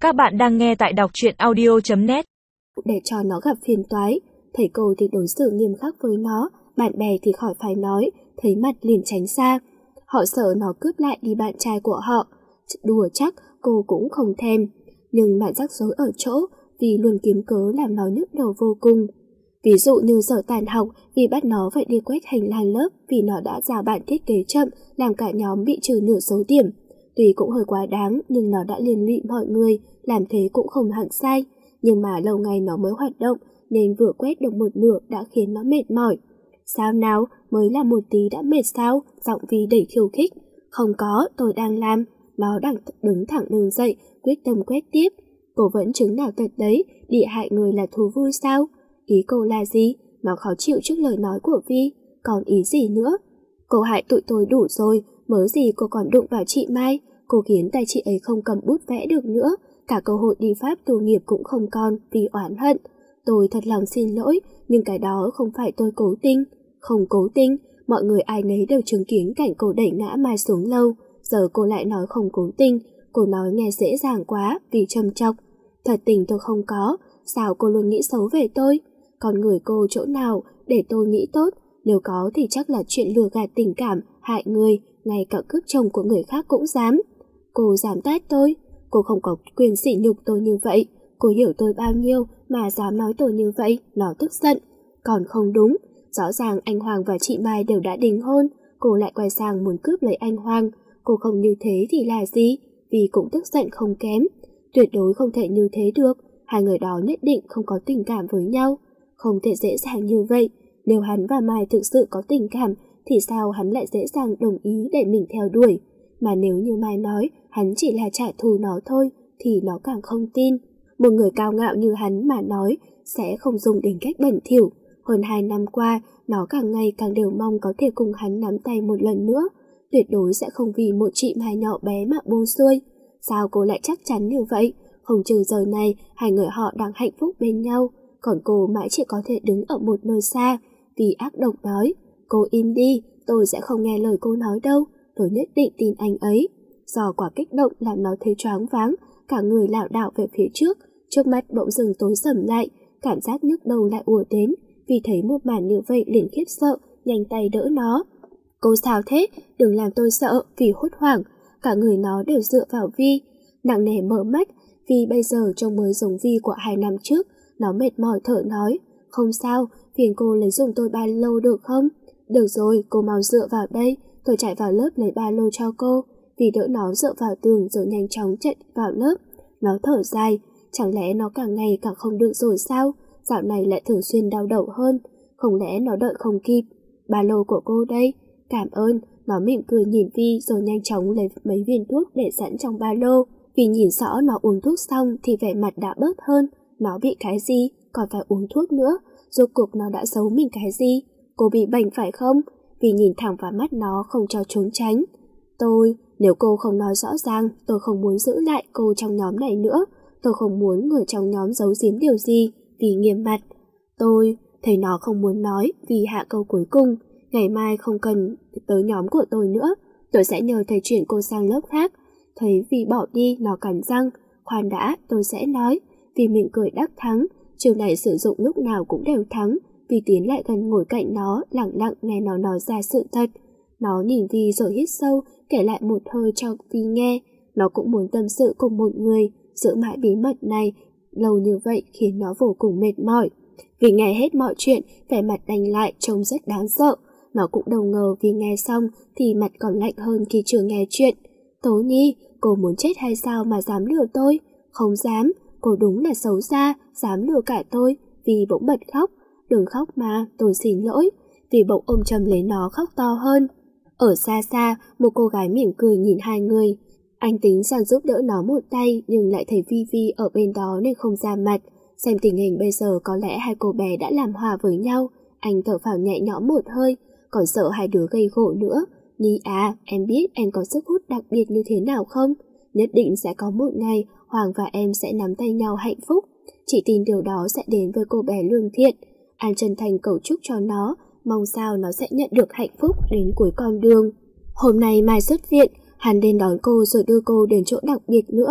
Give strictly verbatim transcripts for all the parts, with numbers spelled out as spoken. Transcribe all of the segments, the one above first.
Các bạn đang nghe tại đọc truyện audio chấm net. Để cho nó gặp phiền toái, thầy cô thì đối xử nghiêm khắc với nó, bạn bè thì khỏi phải nói, thấy mặt liền tránh xa. Họ sợ nó cướp lại đi bạn trai của họ, đùa chắc cô cũng không thèm. Nhưng bạn rắc rối ở chỗ vì luôn kiếm cớ làm nó nhức đầu vô cùng. Ví dụ như giờ tàn học vì bắt nó phải đi quét hành lang lớp vì nó đã giao bản thiết kế chậm làm cả nhóm bị trừ nửa số điểm. Tuy cũng hơi quá đáng nhưng nó đã liên lụy mọi người, làm thế cũng không hẳn sai. Nhưng mà lâu ngày nó mới hoạt động nên vừa quét được một nửa đã khiến nó mệt mỏi. Sao nào, mới làm một tí đã mệt sao? Giọng Vi đầy khiêu khích. Không có, tôi đang làm. Nó đang đứng thẳng đường dậy, quyết tâm quét tiếp. Cô vẫn chứng nào tật đấy, địa hại người là thú vui sao? Ý cô là gì? Nó khó chịu trước lời nói của Vi. Còn ý gì nữa? Cô hại tụi tôi đủ rồi, mớ gì cô còn đụng vào chị Mai. Cô khiến tay chị ấy không cầm bút vẽ được nữa, cả cơ hội đi Pháp tu nghiệp cũng không còn vì oán hận. Tôi thật lòng xin lỗi, nhưng cái đó không phải tôi cố tình. Không cố tình, mọi người ai nấy đều chứng kiến cảnh cô đẩy ngã Mai xuống lâu. Giờ cô lại nói không cố tình, cô nói nghe dễ dàng quá vì châm chọc. Thật tình tôi không có, sao cô luôn nghĩ xấu về tôi? Còn người cô chỗ nào để tôi nghĩ tốt? Nếu có thì chắc là chuyện lừa gạt tình cảm, hại người, ngay cả cướp chồng của người khác cũng dám. Cô dám tát tôi? Cô không có quyền sỉ nhục tôi như vậy. Cô hiểu tôi bao nhiêu mà dám nói tôi như vậy, nó tức giận. Còn không đúng, rõ ràng anh Hoàng và chị Mai đều đã đính hôn, cô lại quay sang muốn cướp lấy anh Hoàng. Cô không như thế thì là gì? Vì cũng tức giận không kém. Tuyệt đối không thể như thế được, hai người đó nhất định không có tình cảm với nhau. Không thể dễ dàng như vậy. Nếu hắn và Mai thực sự có tình cảm thì sao hắn lại dễ dàng đồng ý để mình theo đuổi? Mà nếu như Mai nói hắn chỉ là trả thù nó thôi thì nó càng không tin. Một người cao ngạo như hắn mà nói sẽ không dùng đến cách bẩn thỉu. Hơn hai năm qua nó càng ngày càng đều mong có thể cùng hắn nắm tay một lần nữa. Tuyệt đối sẽ không vì một chị Mai nhỏ bé mà buông xuôi. Sao cô lại chắc chắn như vậy? Không chừng giờ này hai người họ đang hạnh phúc bên nhau, còn cô mãi chỉ có thể đứng ở một nơi xa. Vì ác độc nói, cô im đi, tôi sẽ không nghe lời cô nói đâu, tôi nhất định tin anh ấy. Do quả kích động làm nó thấy choáng váng, cả người lảo đảo về phía trước, trước mắt bỗng dừng tối sầm lại, cảm giác nhức đầu lại ùa đến, vì thấy một màn như vậy liền khiếp sợ, nhanh tay đỡ nó. Cô sao thế? Đừng làm tôi sợ, vì hốt hoảng, cả người nó đều dựa vào Vi. Nặng nề mở mắt, vì bây giờ trông mới giống Vi của hai năm trước, nó mệt mỏi thở nói, không sao, phiền cô lấy dùng tôi ba lô được không? Được rồi, cô mau dựa vào đây, tôi chạy vào lớp lấy ba lô cho cô. Vì đỡ nó dựa vào tường rồi nhanh chóng chạy vào lớp. Nó thở dài, chẳng lẽ nó càng ngày càng không được rồi sao? Dạo này lại thường xuyên đau đầu hơn, không lẽ nó đợi không kịp? Ba lô của cô đây. Cảm ơn. Nó mỉm cười nhìn Vi rồi nhanh chóng lấy mấy viên thuốc để sẵn trong ba lô. Vì nhìn rõ nó uống thuốc xong thì vẻ mặt đã bớt hơn. Nó bị cái gì? Còn phải uống thuốc nữa. Rốt cuộc nó đã giấu mình cái gì? Cô bị bệnh phải không? Vì nhìn thẳng vào mắt nó không cho trốn tránh. Tôi, nếu cô không nói rõ ràng, tôi không muốn giữ lại cô trong nhóm này nữa. Tôi không muốn người trong nhóm giấu giếm điều gì. Vì nghiêm mặt. Tôi, thấy nó không muốn nói vì hạ câu cuối cùng. Ngày mai không cần tới nhóm của tôi nữa. Tôi sẽ nhờ thầy chuyển cô sang lớp khác. Thấy Vì bỏ đi, nó cắn răng. Khoan đã, tôi sẽ nói. Vì mình cười đắc thắng. Trường này sử dụng lúc nào cũng đều thắng. Vì tiến lại gần ngồi cạnh nó, lặng lặng nghe nó nói ra sự thật. Nó nhìn Vi rồi hít sâu, kể lại một hơi cho Vi nghe. Nó cũng muốn tâm sự cùng một người. Giữ mãi bí mật này lâu như vậy khiến nó vô cùng mệt mỏi. Vì nghe hết mọi chuyện, vẻ mặt đanh lại trông rất đáng sợ. Nó cũng đâu ngờ vì nghe xong thì mặt còn lạnh hơn khi chưa nghe chuyện. Tố Nhi, cô muốn chết hay sao mà dám lừa tôi? Không dám, cô đúng là xấu xa, dám lừa cả tôi. Vì bỗng bật khóc. Đừng khóc mà, tôi xin lỗi. Vì bỗng ôm chầm lấy nó khóc to hơn. Ở xa xa, một cô gái mỉm cười nhìn hai người. Anh tính sang giúp đỡ nó một tay nhưng lại thấy Vi Vi ở bên đó nên không ra mặt. Xem tình hình bây giờ có lẽ hai cô bé đã làm hòa với nhau. Anh thở phào nhẹ nhõm một hơi, còn sợ hai đứa gây gổ nữa. Nhi à, em biết em có sức hút đặc biệt như thế nào không? Nhất định sẽ có một ngày Hoàng và em sẽ nắm tay nhau hạnh phúc. Chị tin điều đó sẽ đến với cô bé lương thiện. An chân thành cầu chúc cho nó, mong sao nó sẽ nhận được hạnh phúc đến cuối con đường. Hôm nay Mai xuất viện, hắn đến đón cô rồi đưa cô đến chỗ đặc biệt nữa.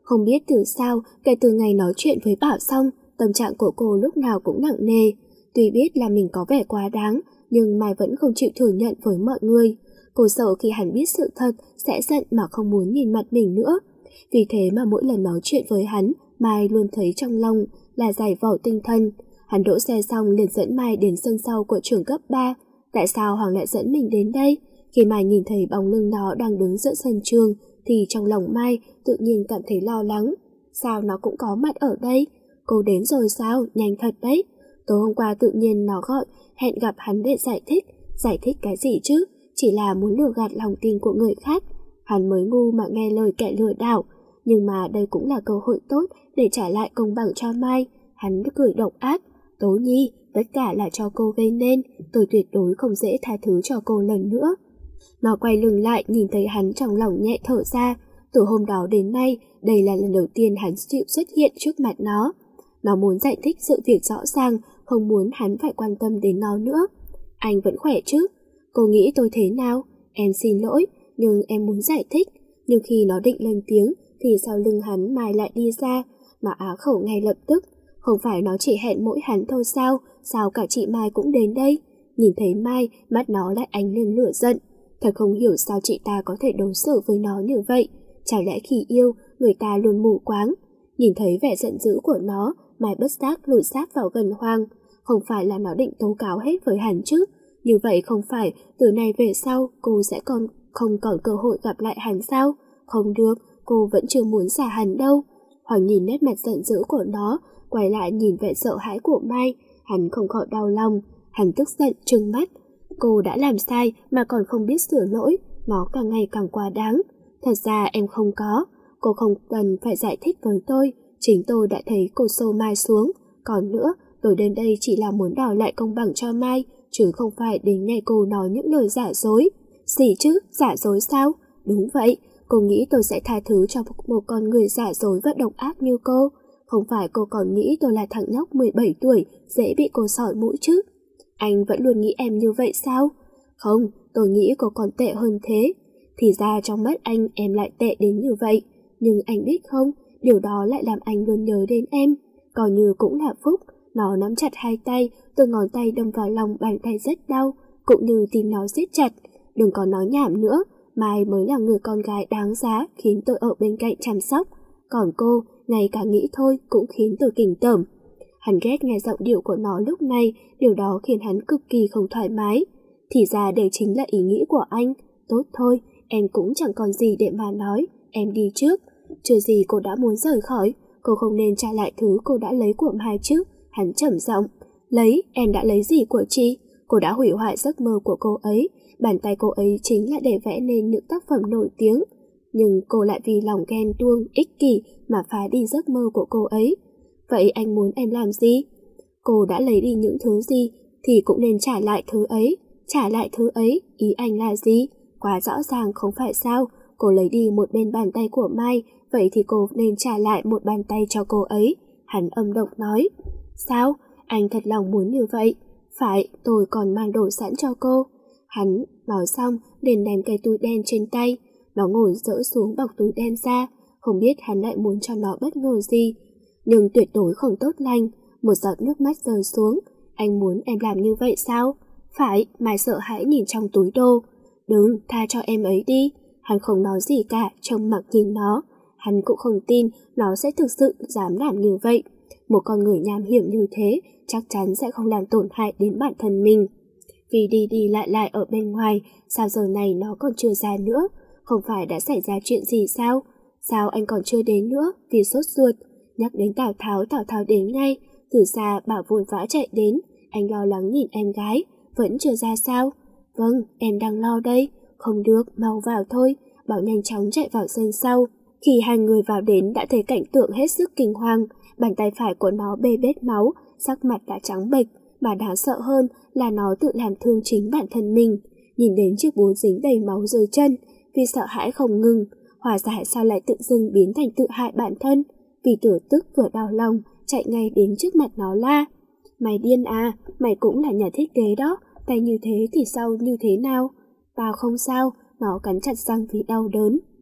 Không biết từ sao, kể từ ngày nói chuyện với Bảo xong, tâm trạng của cô lúc nào cũng nặng nề. Tuy biết là mình có vẻ quá đáng, nhưng Mai vẫn không chịu thừa nhận với mọi người. Cô sợ khi hắn biết sự thật sẽ giận mà không muốn nhìn mặt mình nữa. Vì thế mà mỗi lần nói chuyện với hắn, Mai luôn thấy trong lòng là giải vỏ tinh thần. Hắn đỗ xe xong liền dẫn Mai đến sân sau của trường cấp ba. Tại sao Hoàng lại dẫn mình đến đây? Khi Mai nhìn thấy bóng lưng nó đang đứng giữa sân trường thì trong lòng Mai tự nhiên cảm thấy lo lắng. Sao nó cũng có mặt ở đây? Cô đến rồi sao? Nhanh thật đấy. Tối hôm qua tự nhiên nó gọi, hẹn gặp hắn để giải thích. Giải thích cái gì chứ? Chỉ là muốn lừa gạt lòng tin của người khác. Hắn mới ngu mà nghe lời kẻ lừa đảo. Nhưng mà đây cũng là cơ hội tốt để trả lại công bằng cho Mai. Hắn cười độc ác. Tố Nhi, tất cả là cho cô gây nên. Tôi tuyệt đối không dễ tha thứ cho cô lần nữa. Nó quay lưng lại nhìn thấy hắn trong lòng nhẹ thở ra. Từ hôm đó đến nay, đây là lần đầu tiên hắn chịu xuất hiện trước mặt nó. Nó muốn giải thích sự việc rõ ràng, không muốn hắn phải quan tâm đến nó nữa. Anh vẫn khỏe chứ? Cô nghĩ tôi thế nào? Em xin lỗi, nhưng em muốn giải thích. Nhưng khi nó định lên tiếng, thì sau lưng hắn Mai lại đi ra, mà á khẩu ngay lập tức. Không phải nó chỉ hẹn mỗi hắn thôi sao? Sao cả chị Mai cũng đến đây? Nhìn thấy Mai, mắt nó lại ánh lên lửa giận. Thật không hiểu sao chị ta có thể đối xử với nó như vậy. Chả lẽ khi yêu, người ta luôn mù quáng. Nhìn thấy vẻ giận dữ của nó, Mai bất giác lùi sát vào gần Hoàng. Không phải là nó định tố cáo hết với hắn chứ? Như vậy không phải từ nay về sau cô sẽ còn không còn cơ hội gặp lại hắn sao? Không được, cô vẫn chưa muốn xả hắn đâu. Hoàng nhìn nét mặt giận dữ của nó, quay lại nhìn vẻ sợ hãi của Mai. Hắn không khỏi đau lòng. Hắn tức giận trừng mắt. Cô đã làm sai mà còn không biết sửa lỗi. Nó càng ngày càng quá đáng. Thật ra em không có. Cô không cần phải giải thích với tôi. Chính tôi đã thấy cô xô Mai xuống. Còn nữa, tôi đến đây chỉ là muốn đòi lại công bằng cho Mai, chứ không phải để nghe cô nói những lời giả dối. Gì chứ? Giả dối sao? Đúng vậy. Cô nghĩ tôi sẽ tha thứ cho một con người giả dối và độc ác như cô. Không phải cô còn nghĩ tôi là thằng nhóc mười bảy tuổi, dễ bị cô sỏi mũi chứ? Anh vẫn luôn nghĩ em như vậy sao? Không, tôi nghĩ cô còn tệ hơn thế. Thì ra trong mắt anh em lại tệ đến như vậy. Nhưng anh biết không, điều đó lại làm anh luôn nhớ đến em. Coi như cũng là phúc. Nó nắm chặt hai tay, từ ngón tay đâm vào lòng bàn tay rất đau, cũng như tim nó siết chặt. Đừng có nói nhảm nữa, Mai mới là người con gái đáng giá khiến tôi ở bên cạnh chăm sóc. Còn cô, ngay cả nghĩ thôi cũng khiến tôi kinh tởm. Hắn ghét nghe giọng điệu của nó lúc này, điều đó khiến hắn cực kỳ không thoải mái. Thì ra đây chính là ý nghĩ của anh. Tốt thôi, em cũng chẳng còn gì để mà nói, em đi trước. Chưa gì cô đã muốn rời khỏi, cô không nên trả lại thứ cô đã lấy của Mai chứ. Hắn trầm giọng. Lấy? Em đã lấy gì của chị? Cô đã hủy hoại giấc mơ của cô ấy. Bàn tay cô ấy chính là để vẽ nên những tác phẩm nổi tiếng. Nhưng cô lại vì lòng ghen tuông, ích kỷ mà phá đi giấc mơ của cô ấy. Vậy anh muốn em làm gì? Cô đã lấy đi những thứ gì thì cũng nên trả lại thứ ấy. Trả lại thứ ấy, ý anh là gì? Quá rõ ràng không phải sao? Cô lấy đi một bên bàn tay của Mai, vậy thì cô nên trả lại một bàn tay cho cô ấy. Hắn âm độc nói. Sao? Anh thật lòng muốn như vậy? Phải, tôi còn mang đồ sẵn cho cô. Hắn nói xong liền ném cái túi đen trên tay. Nó ngồi dỡ xuống bọc túi đen ra. Không biết hắn lại muốn cho nó bất ngờ gì. Nhưng tuyệt đối không tốt lành. Một giọt nước mắt rơi xuống. Anh muốn em làm như vậy sao? Phải, Mai sợ hãi nhìn trong túi đồ. Đừng, tha cho em ấy đi. Hắn không nói gì cả, trông mặc nhìn nó. Hắn cũng không tin nó sẽ thực sự dám làm như vậy. Một con người nham hiểm như thế chắc chắn sẽ không làm tổn hại đến bản thân mình. Vì đi đi lại lại ở bên ngoài, sao giờ này nó còn chưa ra nữa? Không phải đã xảy ra chuyện gì sao? Sao anh còn chưa đến nữa? Vì sốt ruột. Nhắc đến Tào Tháo, Tào Tháo đến ngay. Từ xa Bảo vội vã chạy đến. Anh lo lắng nhìn em gái. Vẫn chưa ra sao? Vâng, em đang lo đây. Không được, mau vào thôi. Bảo nhanh chóng chạy vào sân sau. Khi hai người vào đến đã thấy cảnh tượng hết sức kinh hoàng. Bàn tay phải của nó bê bết máu, sắc mặt đã trắng bệch, mà đáng sợ hơn là nó tự làm thương chính bản thân mình. Nhìn đến chiếc búa dính đầy máu dưới chân, vì sợ hãi không ngừng, hóa ra sao lại tự dưng biến thành tự hại bản thân. Vì tử tức vừa đau lòng, chạy ngay đến trước mặt nó la. Mày điên à, mày cũng là nhà thiết kế đó, tay như thế thì sau như thế nào? Tao không sao, nó cắn chặt răng vì đau đớn.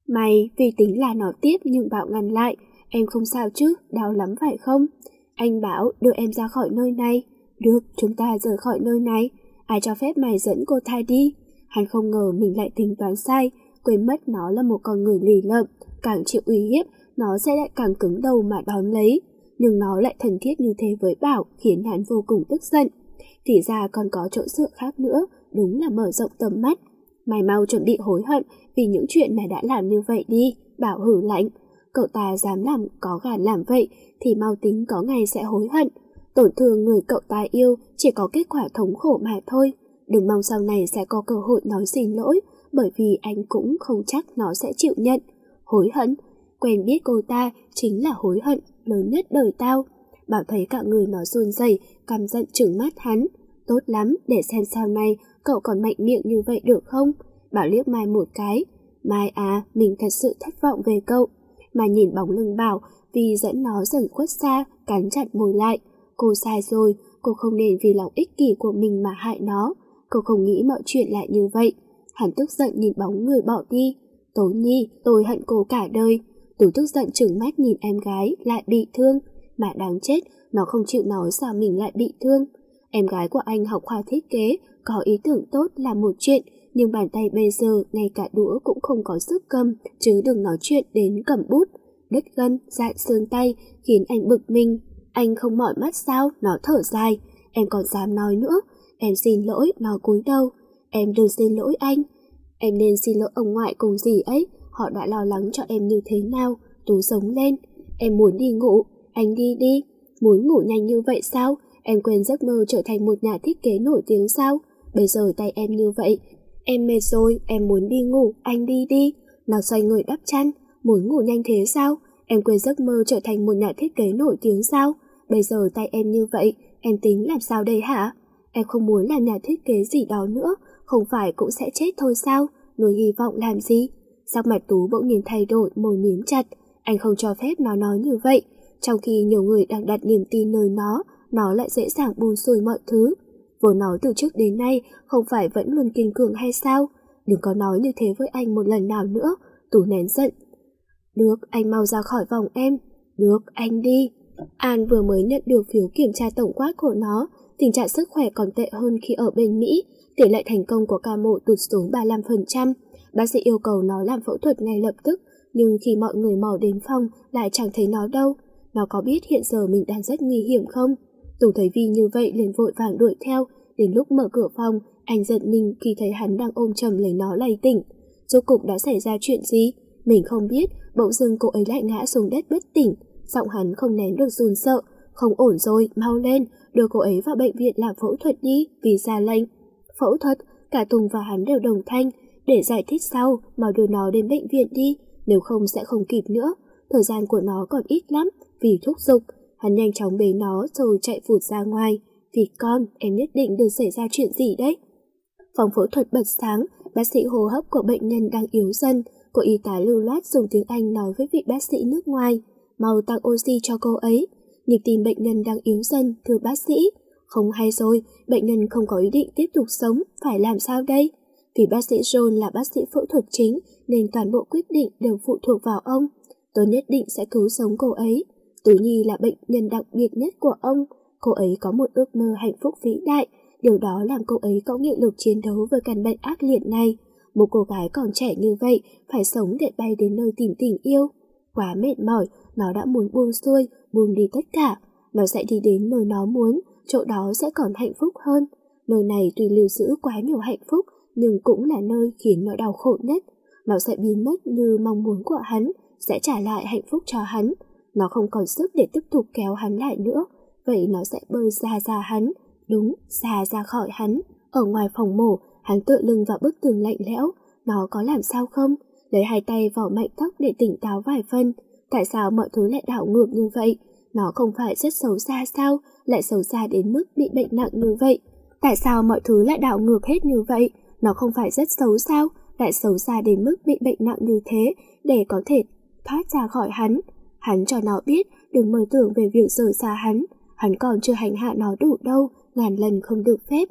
Mày vì tính là nó tiếp nhưng bảo ngăn lại. Em không sao chứ, đau lắm phải không? Anh bảo đưa em ra khỏi nơi này. Được, chúng ta rời khỏi nơi này. Ai cho phép mày dẫn cô ta đi? Hắn không ngờ mình lại tính toán sai, quên mất nó là một con người lì lợm, càng chịu uy hiếp, nó sẽ lại càng cứng đầu mà đón lấy. Nhưng nó lại thân thiết như thế với Bảo khiến hắn vô cùng tức giận. Thì ra còn có chỗ dựa khác nữa, đúng là mở rộng tầm mắt. Mày mau chuẩn bị hối hận vì những chuyện mày đã làm như vậy đi, Bảo hử lạnh. Cậu ta dám làm có gan làm vậy thì mau tính có ngày sẽ hối hận. Tổn thương người cậu ta yêu chỉ có kết quả thống khổ mà thôi. Đừng mong sau này sẽ có cơ hội nói xin lỗi, bởi vì anh cũng không chắc nó sẽ chịu nhận. Hối hận? Quen biết cô ta chính là hối hận lớn nhất đời tao. Bảo thấy cả người nó run rẩy, căm giận trừng mắt hắn. Tốt lắm, để xem sau này cậu còn mạnh miệng như vậy được không? Bảo liếc Mai một cái. Mai à, mình thật sự thất vọng về cậu. Mà nhìn bóng lưng Bảo vì dẫn nó dần khuất xa, cắn chặt môi lại. Cô sai rồi, cô không nên vì lòng ích kỷ của mình mà hại nó. Cô không nghĩ mọi chuyện lại như vậy. Hắn tức giận nhìn bóng người bỏ đi. Tố Nhi, tôi hận cô cả đời. Tú tức giận trừng mắt nhìn em gái lại bị thương. Mà đáng chết, nó không chịu nói sao mình lại bị thương. Em gái của anh học khoa thiết kế, có ý tưởng tốt là một chuyện, nhưng bàn tay bây giờ ngay cả đũa cũng không có sức cầm, chứ đừng nói chuyện đến cầm bút. Đứt gân, dại xương tay khiến anh bực mình. Anh không mỏi mắt sao? Nó thở dài. Em còn dám nói nữa. Em xin lỗi, nó cúi đầu. Em đừng xin lỗi anh. Em nên xin lỗi ông ngoại cùng dì ấy. Họ đã lo lắng cho em như thế nào. Tú sống lên. Em muốn đi ngủ. Anh đi đi. Muốn ngủ nhanh như vậy sao? Em quên giấc mơ trở thành một nhà thiết kế nổi tiếng sao? Bây giờ tay em như vậy. Em mệt rồi, em muốn đi ngủ. Anh đi đi. Nó xoay người đắp chăn. Muốn ngủ nhanh thế sao? Em quên giấc mơ trở thành một nhà thiết kế nổi tiếng sao? Bây giờ tay em như vậy, em tính làm sao đây hả? Em không muốn làm nhà thiết kế gì đó nữa, không phải cũng sẽ chết thôi sao? Nuôi hy vọng làm gì? Sắc mặt Tú bỗng nhiên thay đổi, môi miếm chặt. Anh không cho phép nó nói như vậy. Trong khi nhiều người đang đặt niềm tin nơi nó, nó lại dễ dàng buông xuôi mọi thứ. Vốn nó từ trước đến nay không phải vẫn luôn kiên cường hay sao? Đừng có nói như thế với anh một lần nào nữa. Tú nén giận. Được, anh mau ra khỏi vòng em. Được, anh đi. An vừa mới nhận được phiếu kiểm tra tổng quát của nó, tình trạng sức khỏe còn tệ hơn khi ở bên Mỹ, tỷ lệ thành công của ca mổ tụt xuống ba mươi lăm phần trăm. Bác sĩ yêu cầu nó làm phẫu thuật ngay lập tức, nhưng khi mọi người mò đến phòng lại chẳng thấy nó đâu. Nó có biết hiện giờ mình đang rất nguy hiểm không? Tú thấy Vi như vậy liền vội vàng đuổi theo. Đến lúc mở cửa phòng, anh giật mình khi thấy hắn đang ôm chầm lấy nó lay tỉnh. Rốt cục đã xảy ra chuyện gì? Mình không biết. Bỗng dưng cô ấy lại ngã xuống đất bất tỉnh. Giọng hắn không nén được run sợ. Không ổn rồi, mau lên, đưa cô ấy vào bệnh viện làm phẫu thuật đi, vì ra lệnh. Phẫu thuật? Cả Tùng và hắn đều đồng thanh. Để giải thích sau, mau đưa nó đến bệnh viện đi, nếu không sẽ không kịp nữa. Thời gian của nó còn ít lắm. Vì thúc giục, hắn nhanh chóng bế nó rồi chạy vụt ra ngoài. Vì con, em nhất định đừng xảy ra chuyện gì đấy. Phòng phẫu thuật bật sáng, bác sĩ hô hấp của bệnh nhân đang yếu dần. Cô y tá lưu loát dùng tiếng Anh nói với vị bác sĩ nước ngoài. Mau tăng oxy cho cô ấy. Nhịp tim bệnh nhân đang yếu dần, thưa bác sĩ. Không hay rồi, bệnh nhân không có ý định tiếp tục sống, phải làm sao đây? Vì bác sĩ John là bác sĩ phẫu thuật chính nên toàn bộ quyết định đều phụ thuộc vào ông. Tôi nhất định sẽ cứu sống cô ấy. Tú Nhi là bệnh nhân đặc biệt nhất của ông. Cô ấy có một ước mơ hạnh phúc vĩ đại. Điều đó làm cô ấy có nghị lực chiến đấu với căn bệnh ác liệt này. Một cô gái còn trẻ như vậy phải sống để bay đến nơi tìm tình yêu. Quá mệt mỏi, nó đã muốn buông xuôi, buông đi tất cả. Nó sẽ đi đến nơi nó muốn, chỗ đó sẽ còn hạnh phúc hơn. Nơi này tuy lưu giữ quá nhiều hạnh phúc, nhưng cũng là nơi khiến nó đau khổ nhất. Nó sẽ biến mất như mong muốn của hắn, sẽ trả lại hạnh phúc cho hắn. Nó không còn sức để tiếp tục kéo hắn lại nữa, vậy nó sẽ bơi ra ra hắn. Đúng, xa ra khỏi hắn. Ở ngoài phòng mổ, hắn tựa lưng vào bức tường lạnh lẽo. Nó có làm sao không? Lấy hai tay vỏ mạnh tóc để tỉnh táo vài phân. Tại sao mọi thứ lại đảo ngược như vậy? Nó không phải rất xấu xa sao? Lại xấu xa đến mức bị bệnh nặng như vậy? Tại sao mọi thứ lại đảo ngược hết như vậy? Nó không phải rất xấu sao? Lại xấu xa đến mức bị bệnh nặng như thế để có thể thoát ra khỏi hắn. Hắn cho nó biết đừng mơ tưởng về việc rời xa hắn. Hắn còn chưa hành hạ nó đủ đâu, ngàn lần không được phép.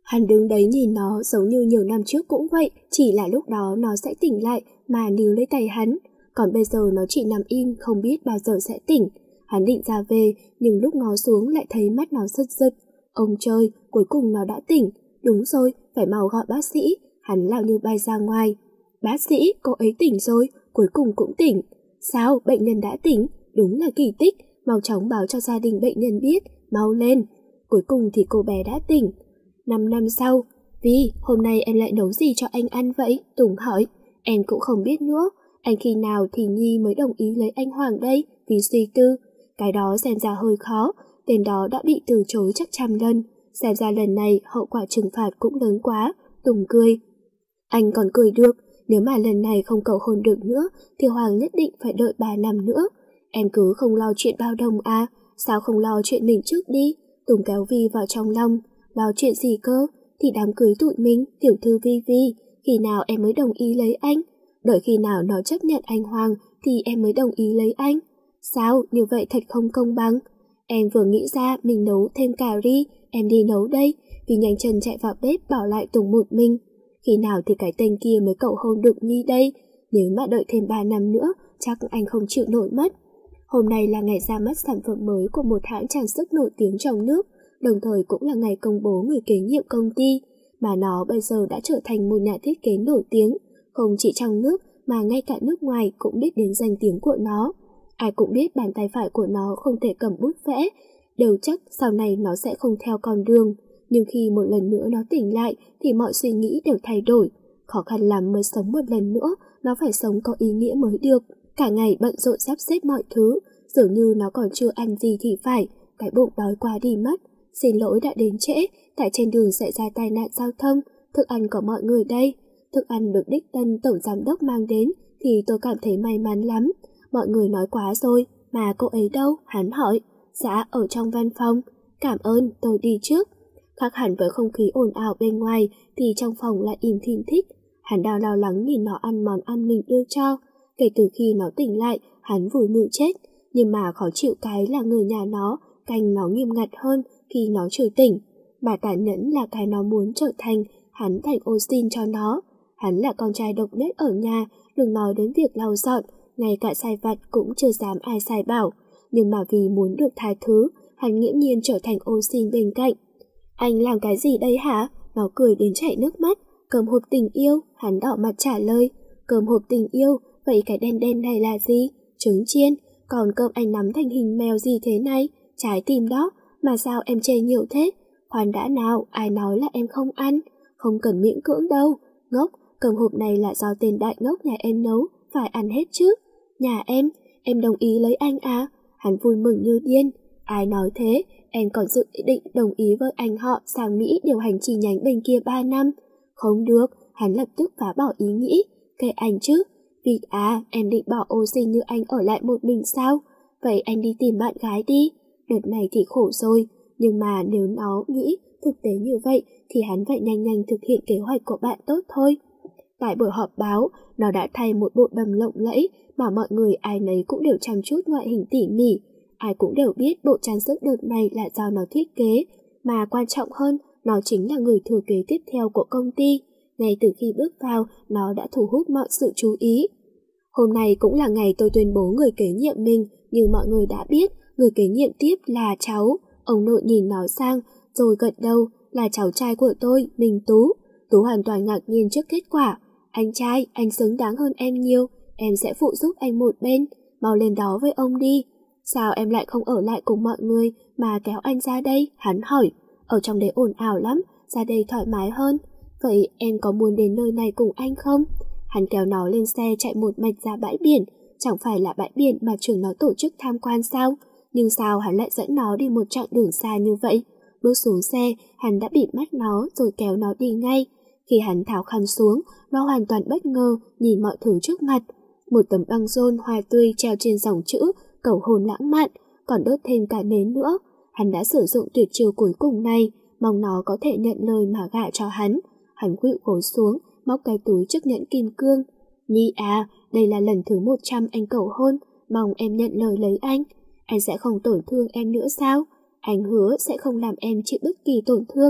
Hắn đứng đấy nhìn nó giống như nhiều năm trước cũng vậy, chỉ là lúc đó nó sẽ tỉnh lại mà níu lấy tay hắn, còn bây giờ nó chỉ nằm im không biết bao giờ sẽ tỉnh. Hắn định ra về, nhưng lúc ngó xuống lại thấy mắt nó rứt rứt. Ông trời, cuối cùng nó đã tỉnh. Đúng rồi, phải mau gọi bác sĩ. Hắn lao như bay ra ngoài. Bác sĩ, cô ấy tỉnh rồi, cuối cùng cũng tỉnh. Sao, bệnh nhân đã tỉnh? Đúng là kỳ tích, mau chóng báo cho gia đình bệnh nhân biết, mau lên. Cuối cùng thì cô bé đã tỉnh. Năm năm sau, Vi, hôm nay em lại nấu gì cho anh ăn vậy? Tùng hỏi. Em cũng không biết nữa, anh khi nào thì Nhi mới đồng ý lấy anh Hoàng đây? Vi suy tư. Cái đó xem ra hơi khó, tên đó đã bị từ chối chắc trăm lần. Xem ra lần này hậu quả trừng phạt cũng lớn quá. Tùng cười. Anh còn cười được, nếu mà lần này không cầu hôn được nữa thì Hoàng nhất định phải đợi ba năm nữa. Em cứ không lo chuyện bao đồng à, sao không lo chuyện mình trước đi? Tùng kéo Vi vào trong lòng. Lo chuyện gì cơ? Thì đám cưới tụi mình, tiểu thư Vi Vi, khi nào em mới đồng ý lấy anh? Đợi khi nào nó chấp nhận anh Hoàng thì em mới đồng ý lấy anh. Sao, như vậy thật không công bằng. Em vừa nghĩ ra mình nấu thêm cà ri, em đi nấu đây. Vì nhanh chân chạy vào bếp bỏ lại Tùng một mình. Khi nào thì cái tên kia mới cầu hôn được Nhi đây? Nếu mà đợi thêm ba năm nữa, chắc anh không chịu nổi mất. Hôm nay là ngày ra mắt sản phẩm mới của một hãng trang sức nổi tiếng trong nước, đồng thời cũng là ngày công bố người kế nhiệm công ty, mà nó bây giờ đã trở thành một nhà thiết kế nổi tiếng, không chỉ trong nước mà ngay cả nước ngoài cũng biết đến danh tiếng của nó. Ai cũng biết bàn tay phải của nó không thể cầm bút vẽ, đều chắc sau này nó sẽ không theo con đường, nhưng khi một lần nữa nó tỉnh lại thì mọi suy nghĩ đều thay đổi. Khó khăn lắm mới sống một lần nữa, nó phải sống có ý nghĩa mới được. Cả ngày bận rộn sắp xếp mọi thứ, dường như nó còn chưa ăn gì thì phải, cái bụng đói quá đi mất. Xin lỗi đã đến trễ, tại trên đường xảy ra tai nạn giao thông, thức ăn của mọi người đây. Thức ăn được đích thân tổng giám đốc mang đến thì tôi cảm thấy may mắn lắm. Mọi người nói quá rồi, mà cô ấy đâu? Hắn hỏi. Dạ, ở trong văn phòng. Cảm ơn, tôi đi trước. Khác hẳn với không khí ồn ào bên ngoài thì trong phòng lại im thinh thích. Hắn đang lo lắng nhìn nó ăn món ăn mình đưa cho. Kể từ khi nó tỉnh lại, hắn vui mự chết. Nhưng mà khó chịu cái là người nhà nó canh nó nghiêm ngặt hơn khi nó chưa tỉnh. Bà tàn nhẫn là cái nó muốn trở thành, hắn thành ô xin cho nó. Hắn là con trai độc nhất ở nhà, đừng nói đến việc lau dọn, ngay cả sai vặt cũng chưa dám ai sai bảo. Nhưng mà vì muốn được tha thứ, hắn nghiễm nhiên trở thành ô xin bên cạnh. Anh làm cái gì đây hả? Nó cười đến chảy nước mắt. Cơm hộp tình yêu, hắn đỏ mặt trả lời. Cơm hộp tình yêu, vậy cái đen đen này là gì? Trứng chiên, còn cơm anh nắm thành hình mèo gì thế này? Trái tim đó, mà sao em chê nhiều thế? Khoan đã nào, ai nói là em không ăn? Không cần miễn cưỡng đâu. Ngốc, cơm hộp này là do tên đại ngốc nhà em nấu, phải ăn hết chứ. Nhà em, em đồng ý lấy anh à? Hắn vui mừng như điên. Ai nói thế, em còn dự định đồng ý với anh họ sang Mỹ điều hành chi nhánh bên kia ba năm. Không được, hắn lập tức phá bỏ ý nghĩ. Kệ anh chứ. Vì à, em định bỏ ô sinh như anh ở lại một mình sao? Vậy anh đi tìm bạn gái đi. Đợt này thì khổ rồi, nhưng mà nếu nó nghĩ thực tế như vậy thì hắn phải nhanh nhanh thực hiện kế hoạch của bạn tốt thôi. Tại buổi họp báo, nó đã thay một bộ đầm lộng lẫy mà mọi người ai nấy cũng đều chăm chút ngoại hình tỉ mỉ. Ai cũng đều biết bộ trang sức đợt này là do nó thiết kế, mà quan trọng hơn, nó chính là người thừa kế tiếp theo của công ty. Ngay từ khi bước vào, nó đã thu hút mọi sự chú ý. Hôm nay cũng là ngày tôi tuyên bố người kế nhiệm mình, như mọi người đã biết, người kế nhiệm tiếp là cháu. Ông nội nhìn nó sang, rồi gật đầu, là cháu trai của tôi, Minh Tú. Tú hoàn toàn ngạc nhiên trước kết quả. Anh trai, anh xứng đáng hơn em nhiều, em sẽ phụ giúp anh một bên, mau lên đó với ông đi. Sao em lại không ở lại cùng mọi người mà kéo anh ra đây? Hắn hỏi. Ở trong đấy ồn ào lắm, ra đây thoải mái hơn. Vậy em có muốn đến nơi này cùng anh không? Hắn kéo nó lên xe chạy một mạch ra bãi biển. Chẳng phải là bãi biển mà trường nó tổ chức tham quan sao? Nhưng sao hắn lại dẫn nó đi một chặng đường xa như vậy? Bước xuống xe, hắn đã bịt mắt nó rồi kéo nó đi ngay. Khi hắn tháo khăn xuống, nó hoàn toàn bất ngờ nhìn mọi thứ trước mặt. Một tấm băng rôn hoa tươi treo trên dòng chữ cầu hôn lãng mạn, còn đốt thêm cả nến nữa. Hắn đã sử dụng tuyệt chiêu cuối cùng này, mong nó có thể nhận lời mà gả cho hắn. Hắn khuỵu gối xuống, móc cái túi chiếc nhẫn kim cương. Nhi à, đây là lần thứ một trăm anh cầu hôn, mong em nhận lời lấy anh. Anh sẽ không tổn thương em nữa sao? Anh hứa sẽ không làm em chịu bất kỳ tổn thương.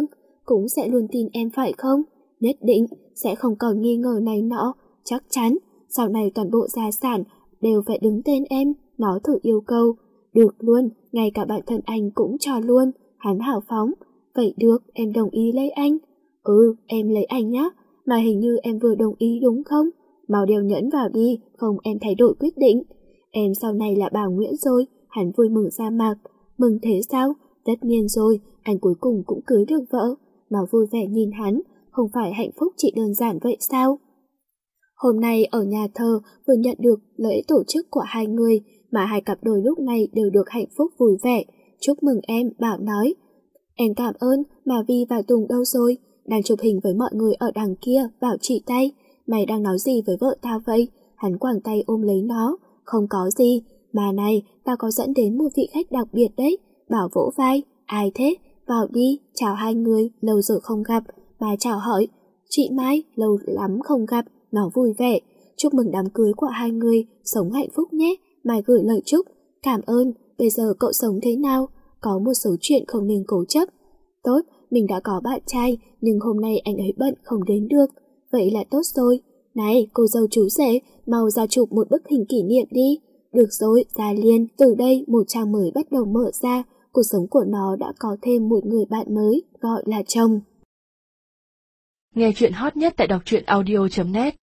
cũng sẽ luôn tin em phải không? Nhất định, sẽ không còn nghi ngờ này nọ, chắc chắn, sau này toàn bộ gia sản đều phải đứng tên em, nó thử yêu cầu. Được luôn, ngay cả bản thân anh cũng cho luôn, hắn hào phóng. Vậy được, em đồng ý lấy anh. Ừ, em lấy anh nhá, mà hình như em vừa đồng ý đúng không? Mau đeo nhẫn vào đi, không em thay đổi quyết định. Em sau này là bà Nguyễn rồi, hắn vui mừng ra mặt. Mừng thế sao? Tất nhiên rồi, anh cuối cùng cũng cưới được vợ. Nó vui vẻ nhìn hắn, không phải hạnh phúc chỉ đơn giản vậy sao? Hôm nay ở nhà thờ vừa nhận được lễ tổ chức của hai người, mà hai cặp đôi lúc này đều được hạnh phúc vui vẻ. Chúc mừng em, Bảo nói. Em cảm ơn, mà Vi và Tùng đâu rồi? Đang chụp hình với mọi người ở đằng kia, Bảo chỉ tay. Mày đang nói gì với vợ tao vậy? Hắn quàng tay ôm lấy nó. Không có gì, mà này, tao có dẫn đến một vị khách đặc biệt đấy. Bảo vỗ vai. Ai thế? Vào đi, chào hai người, lâu rồi không gặp. Bà chào hỏi. Chị Mai, lâu lắm không gặp. Nó vui vẻ. Chúc mừng đám cưới của hai người, sống hạnh phúc nhé. Mai gửi lời chúc. Cảm ơn, bây giờ cậu sống thế nào? Có một số chuyện không nên cố chấp. Tốt, mình đã có bạn trai, nhưng hôm nay anh ấy bận không đến được. Vậy là tốt rồi. Này, cô dâu chú rể, mau ra chụp một bức hình kỷ niệm đi. Được rồi, ra liền, từ đây một trang mới bắt đầu mở ra. Cuộc sống của nó đã có thêm một người bạn mới, gọi là chồng. Nghe chuyện hot nhất tại đọc truyện audio chấm net.